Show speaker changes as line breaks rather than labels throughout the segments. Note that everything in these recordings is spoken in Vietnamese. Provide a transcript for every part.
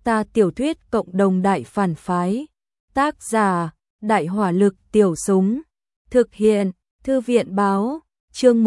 Ta tiểu thuyết cộng đồng đại phản phái. Tác giả: Đại hỏa lực tiểu súng. Thực hiện: Thư viện báo. Chương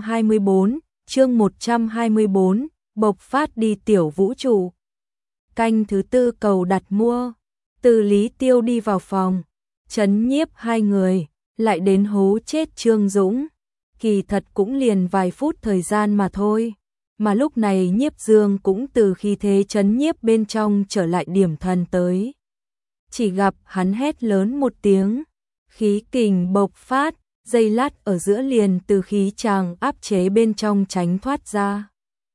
124, bộc phát đi tiểu vũ trụ. Canh thứ tư cầu đặt mua. Từ Lý Tiêu đi vào phòng, trấn nhiếp hai người, lại đến hố chết Trương Dũng. Kỳ thật cũng liền vài phút thời gian mà thôi. Mà lúc này Nhiếp Dương cũng từ khí thế trấn nhiếp bên trong trở lại điểm thần tới. Chỉ gặp hắn hét lớn một tiếng, khí kình bộc phát, giây lát ở giữa liền từ khí tràng áp chế bên trong tránh thoát ra.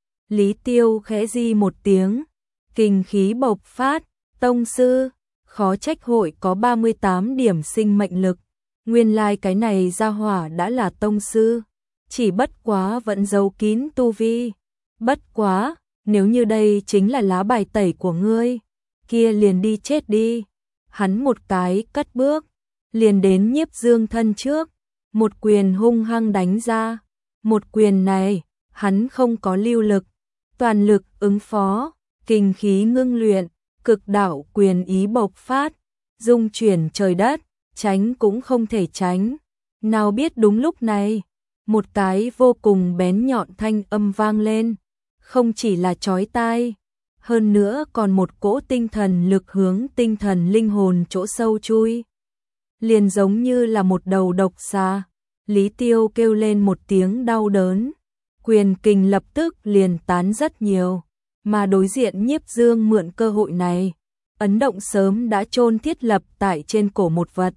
Lý Tiêu khẽ di một tiếng, kình khí bộc phát, tông sư, khó trách hội có 38 điểm sinh mệnh lực. Nguyên lai cái này ra hỏa đã là tông sư, chỉ bất quá vẫn giấu kín tu vi. Bất quá, nếu như đây chính là lá bài tẩy của ngươi, kia liền đi chết đi. Hắn một cái cất bước, liền đến Nhiếp Dương thân trước, một quyền hung hăng đánh ra. Một quyền này, hắn không có lưu lực, toàn lực ứng phó, kình khí ngưng luyện, cực đạo quyền ý bộc phát, dung chuyển trời đất, tránh cũng không thể tránh. Nào biết đúng lúc này, một cái vô cùng bén nhọn thanh âm vang lên, không chỉ là chói tai, hơn nữa còn một cỗ tinh thần lực hướng tinh thần linh hồn chỗ sâu chui. Liền giống như là một đầu độc xà. Lý Tiêu kêu lên một tiếng đau đớn, quyền kình lập tức liền tán rất nhiều, mà đối diện Nhiếp Dương mượn cơ hội này, ấn động sớm đã chôn thiết lập tại trên cổ một vật.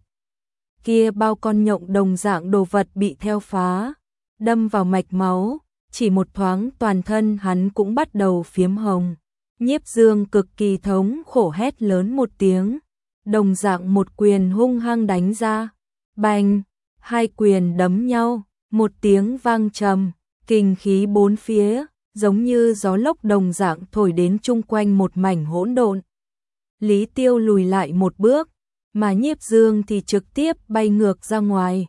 Kia bao con nhộng đồng dạng đồ vật bị theo phá, đâm vào mạch máu, chỉ một thoáng toàn thân hắn cũng bắt đầu phiếm hồng. Nhiếp Dương cực kỳ thống khổ hét lớn một tiếng, đồng dạng một quyền hung hăng đánh ra. Bành, hai quyền đấm nhau, một tiếng vang trầm, kình khí bốn phía, giống như gió lốc đồng dạng thổi đến chung quanh một mảnh hỗn độn. Lý Tiêu lùi lại một bước, mà Nhiếp Dương thì trực tiếp bay ngược ra ngoài.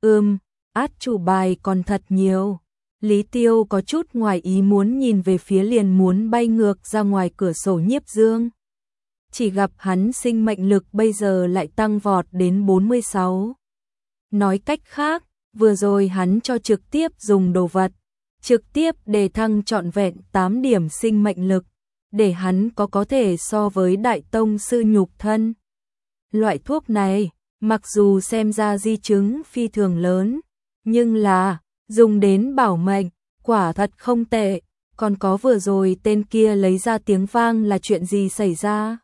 Át chủ bài còn thật nhiều. Lý Tiêu có chút ngoài ý muốn nhìn về phía liền muốn bay ngược ra ngoài cửa sổ Nhiếp Dương. Chỉ gặp hắn sinh mệnh lực bây giờ lại tăng vọt đến 46. Nói cách khác, vừa rồi hắn cho trực tiếp dùng đồ vật, trực tiếp đề thăng trọn vẹn 8 điểm sinh mệnh lực, để hắn có thể so với đại tông sư nhục thân. Loại thuốc này, mặc dù xem ra di chứng phi thường lớn, nhưng là dùng đến bảo mệnh, quả thật không tệ. Còn có vừa rồi tên kia lấy ra tiếng vang là chuyện gì xảy ra?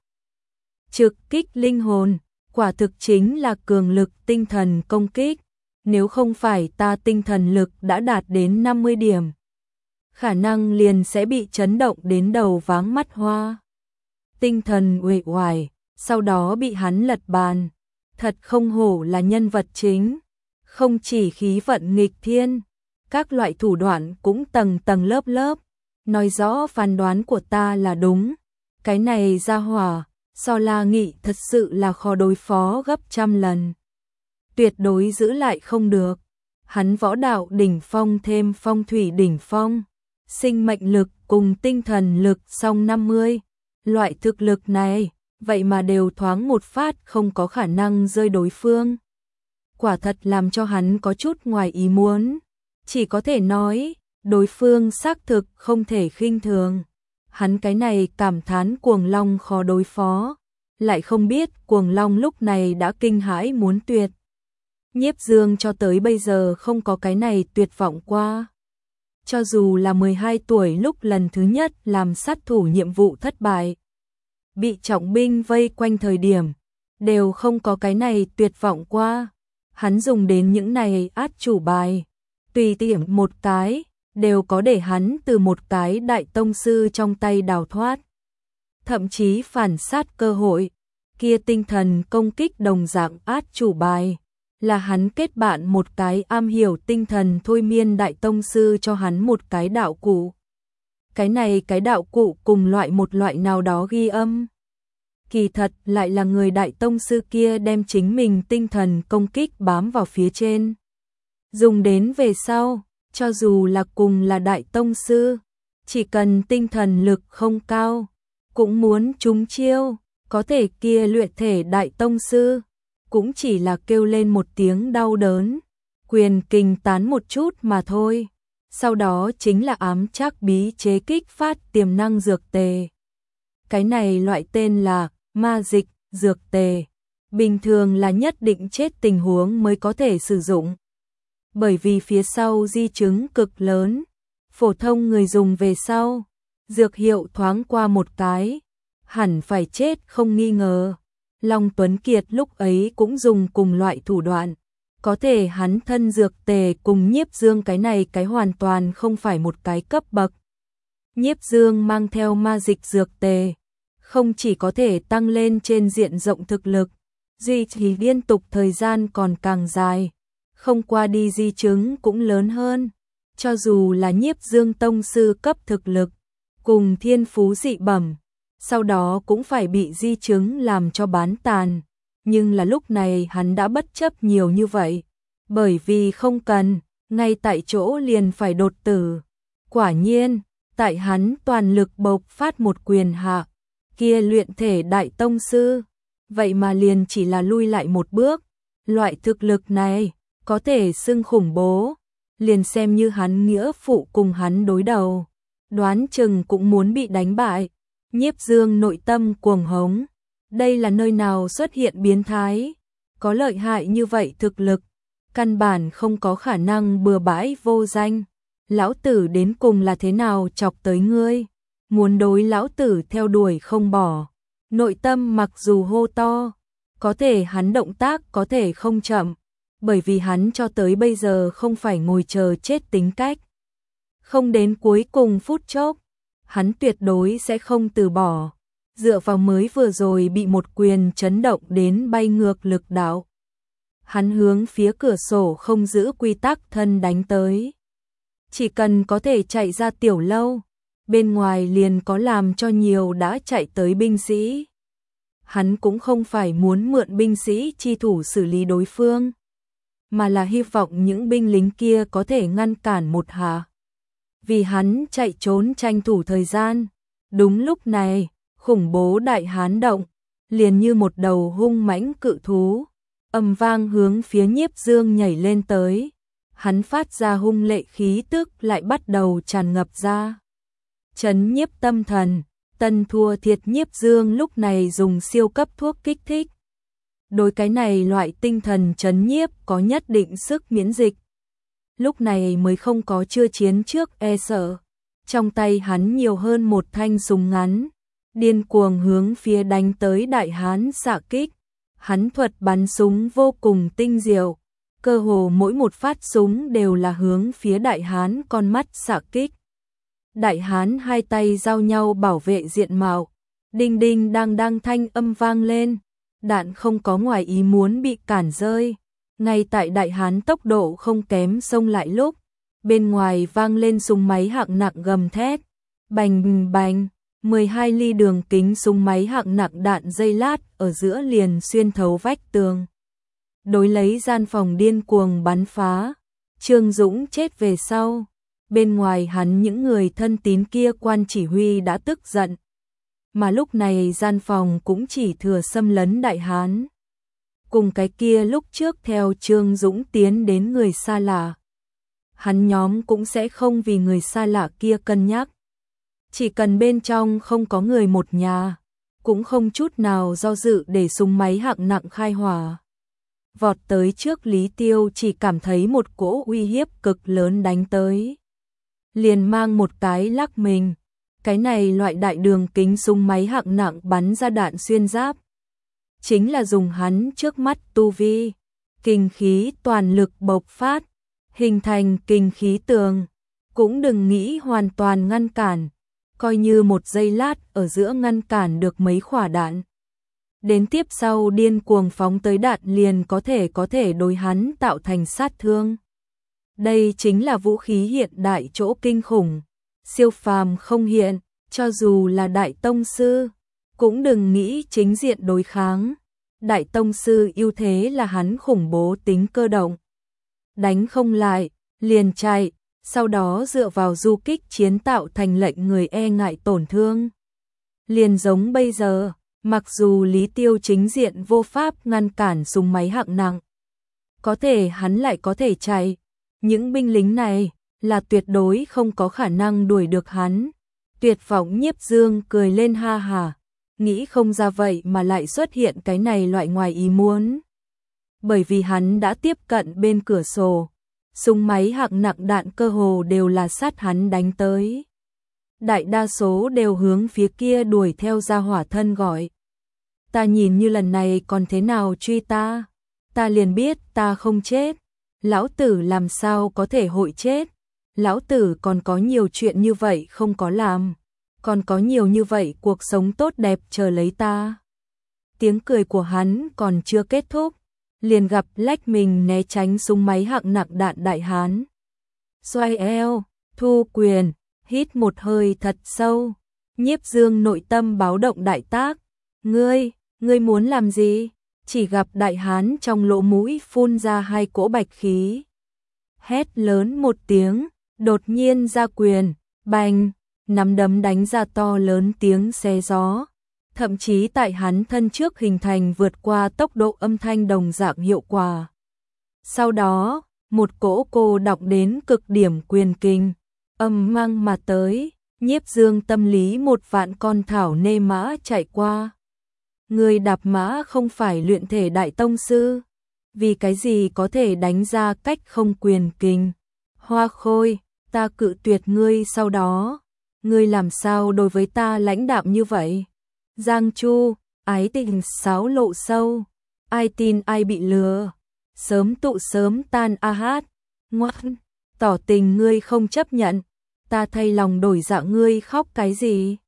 Trực kích linh hồn, quả thực chính là cường lực tinh thần công kích. Nếu không phải ta tinh thần lực đã đạt đến 50 điểm, khả năng liền sẽ bị chấn động đến đầu váng mắt hoa. Tinh thần uể oải, sau đó bị hắn lật bàn. Thật không hổ là nhân vật chính, không chỉ khí vận nghịch thiên, các loại thủ đoạn cũng tầng tầng lớp lớp, nói rõ phán đoán của ta là đúng. Cái này ra hỏa, so La Nghị thật sự là khó đối phó gấp trăm lần. Tuyệt đối giữ lại không được. Hắn võ đạo đỉnh phong thêm phong thủy đỉnh phong, sinh mệnh lực cùng tinh thần lực song 50. Loại thực lực này, vậy mà đều thoáng một phát không có khả năng rơi đối phương. Quả thật làm cho hắn có chút ngoài ý muốn. Chỉ có thể nói, đối phương xác thực không thể khinh thường. Hắn cái này cảm thán Cuồng Long khó đối phó, lại không biết Cuồng Long lúc này đã kinh hãi muốn tuyệt. Nhiếp Dương cho tới bây giờ không có cái này tuyệt vọng qua. Cho dù là 12 tuổi lúc lần thứ nhất làm sát thủ nhiệm vụ thất bại, bị trọng binh vây quanh thời điểm, đều không có cái này tuyệt vọng qua. Hắn dùng đến những này át chủ bài, tùy tiện một cái, đều có để hắn từ một cái đại tông sư trong tay đào thoát. Thậm chí phản sát cơ hội, kia tinh thần công kích đồng dạng át chủ bài, là hắn kết bạn một cái am hiểu tinh thần thôi miên đại tông sư cho hắn một cái đạo cụ. Cái này cái đạo cụ cùng một loại nào đó ghi âm. Kỳ thật lại là người đại tông sư kia đem chính mình tinh thần công kích bám vào phía trên. Dùng đến về sau, cho dù là cùng là đại tông sư, chỉ cần tinh thần lực không cao, cũng muốn trúng chiêu, có thể kia luyện thể đại tông sư, cũng chỉ là kêu lên một tiếng đau đớn, quyền kình tán một chút mà thôi. Sau đó chính là ám trác bí chế kích phát tiềm năng dược tề. Cái này loại tên là ma dịch dược tề, bình thường là nhất định chết tình huống mới có thể sử dụng. Bởi vì phía sau di chứng cực lớn, phổ thông người dùng về sau, dược hiệu thoáng qua một cái, hẳn phải chết không nghi ngờ. Long Tuấn Kiệt lúc ấy cũng dùng cùng loại thủ đoạn, có thể hắn thân dược tề cùng Nhiếp Dương cái này cái hoàn toàn không phải một cái cấp bậc. Nhiếp Dương mang theo ma dịch dược tề, không chỉ có thể tăng lên trên diện rộng thực lực, duy trì liên tục thời gian còn càng dài, không qua đi di chứng cũng lớn hơn. Cho dù là Nhiếp Dương tông sư cấp thực lực, cùng thiên phú dị bẩm, sau đó cũng phải bị di chứng làm cho bán tàn. Nhưng là lúc này hắn đã bất chấp nhiều như vậy, bởi vì không cần, ngay tại chỗ liền phải đột tử. Quả nhiên, tại hắn toàn lực bộc phát một quyền hạ, kia luyện thể đại tông sư, vậy mà liền chỉ là lui lại một bước. Loại thực lực này, có thể xưng khủng bố, liền xem như hắn nghĩa phụ cùng hắn đối đầu, đoán chừng cũng muốn bị đánh bại. Nhiếp Dương nội tâm cuồng hống, đây là nơi nào xuất hiện biến thái, có lợi hại như vậy thực lực, căn bản không có khả năng bừa bãi vô danh. Lão tử đến cùng là thế nào chọc tới ngươi, muốn đối lão tử theo đuổi không bỏ. Nội tâm mặc dù hô to, có thể hắn động tác có thể không chậm, bởi vì hắn cho tới bây giờ không phải ngồi chờ chết tính cách. Không đến cuối cùng phút chốc, hắn tuyệt đối sẽ không từ bỏ, dựa vào mới vừa rồi bị một quyền chấn động đến bay ngược lực đạo. Hắn hướng phía cửa sổ không giữ quy tắc thân đánh tới. Chỉ cần có thể chạy ra tiểu lâu, bên ngoài liền có làm cho nhiều đã chạy tới binh sĩ. Hắn cũng không phải muốn mượn binh sĩ chi thủ xử lý đối phương, mà là hy vọng những binh lính kia có thể ngăn cản một hạ. Vì hắn chạy trốn tranh thủ thời gian. Đúng lúc này, khủng bố đại hán động, liền như một đầu hung mãnh cự thú, ầm vang hướng phía Nhiếp Dương nhảy lên tới. Hắn phát ra hung lệ khí tức lại bắt đầu tràn ngập ra. Chấn nhiếp tâm thần, tân thua thiệt Nhiếp Dương lúc này dùng siêu cấp thuốc kích thích. Đối cái này loại tinh thần chấn nhiếp có nhất định sức miễn dịch. Lúc này mới không có chưa chiến trước e sợ. Trong tay hắn nhiều hơn một thanh súng ngắn, điên cuồng hướng phía đánh tới đại hán xạ kích. Hắn thuật bắn súng vô cùng tinh diệu, cơ hồ mỗi một phát súng đều là hướng phía đại hán con mắt xạ kích. Đại hán hai tay giao nhau bảo vệ diện mạo, đinh đinh đang đang thanh âm vang lên, đạn không có ngoài ý muốn bị cản rơi. Ngay tại đại hán tốc độ không kém xông lại lúc, bên ngoài vang lên súng máy hạng nặng gầm thét, bành bành, 12 ly đường kính súng máy hạng nặng đạn dây lát ở giữa liền xuyên thấu vách tường. Đối lấy gian phòng điên cuồng bắn phá, Trương Dũng chết về sau, bên ngoài hắn những người thân tín kia quan chỉ huy đã tức giận. Mà lúc này gian phòng cũng chỉ thừa xâm lấn đại hán. Cùng cái kia lúc trước theo Trương Dũng tiến đến người xa lạ. Hắn nhóm cũng sẽ không vì người xa lạ kia cân nhắc. Chỉ cần bên trong không có người một nhà, cũng không chút nào do dự để súng máy hạng nặng khai hỏa. Vọt tới trước Lý Tiêu chỉ cảm thấy một cỗ uy hiếp cực lớn đánh tới. Liền mang một cái lắc mình. Cái này loại đại đường kính súng máy hạng nặng bắn ra đạn xuyên giáp. Chính là dùng hắn trước mắt tu vi, kinh khí toàn lực bộc phát, hình thành kinh khí tường, cũng đừng nghĩ hoàn toàn ngăn cản, coi như một giây lát ở giữa ngăn cản được mấy quả đạn. Đến tiếp sau điên cuồng phóng tới đạn liền có thể đối hắn tạo thành sát thương. Đây chính là vũ khí hiện đại chỗ kinh khủng, siêu phàm không hiện, cho dù là đại tông sư, cũng đừng nghĩ chính diện đối kháng. Đại tông sư ưu thế là hắn khủng bố tính cơ động. Đánh không lại, liền chạy, sau đó dựa vào du kích chiến tạo thành lệnh người e ngại tổn thương. Liền giống bây giờ, mặc dù Lý Tiêu chính diện vô pháp ngăn cản súng máy hạng nặng, có thể hắn lại có thể chạy. Những binh lính này là tuyệt đối không có khả năng đuổi được hắn. Tuyệt vọng Nhiếp Dương cười lên ha hả, nghĩ không ra vậy mà lại xuất hiện cái này loại ngoài ý muốn. Bởi vì hắn đã tiếp cận bên cửa sổ, súng máy hạng nặng đạn cơ hồ đều là sát hắn đánh tới. Đại đa số đều hướng phía kia đuổi theo ra hỏa thân gọi. Ta nhìn như lần này còn thế nào truy ta? Ta liền biết ta không chết. Lão tử làm sao có thể hội chết? Lão tử còn có nhiều chuyện như vậy không có làm. Còn có nhiều như vậy cuộc sống tốt đẹp chờ lấy ta. Tiếng cười của hắn còn chưa kết thúc, liền gặp lách mình né tránh súng máy hạng nặng đạn đại hán. Xoay eo, thu quyền, hít một hơi thật sâu. Nhiếp Dương nội tâm báo động đại tác. Ngươi muốn làm gì? Chỉ gặp đại hán trong lỗ mũi phun ra hai cỗ bạch khí. Hét lớn một tiếng, đột nhiên ra quyền, bành, nắm đấm đánh ra to lớn tiếng xé gió. Thậm chí tại hắn thân trước hình thành vượt qua tốc độ âm thanh đồng dạng hiệu quả. Sau đó, một cỗ cô đọng đến cực điểm quyền kinh, âm mang mà tới, Nhiếp Dương tâm lý một vạn con thảo nê mã chạy qua. Người đạp mã không phải luyện thể đại tông sư, vì cái gì có thể đánh ra cách không quyền kinh. Hoa Khôi, ta cự tuyệt ngươi sau đó, ngươi làm sao đối với ta lãnh đạm như vậy? Giang Chu, ái tình xáo lộ sâu, ai tin ai bị lừa, sớm tụ sớm tan a hát, ngoan, tỏ tình ngươi không chấp nhận, ta thay lòng đổi dạ ngươi khóc cái gì?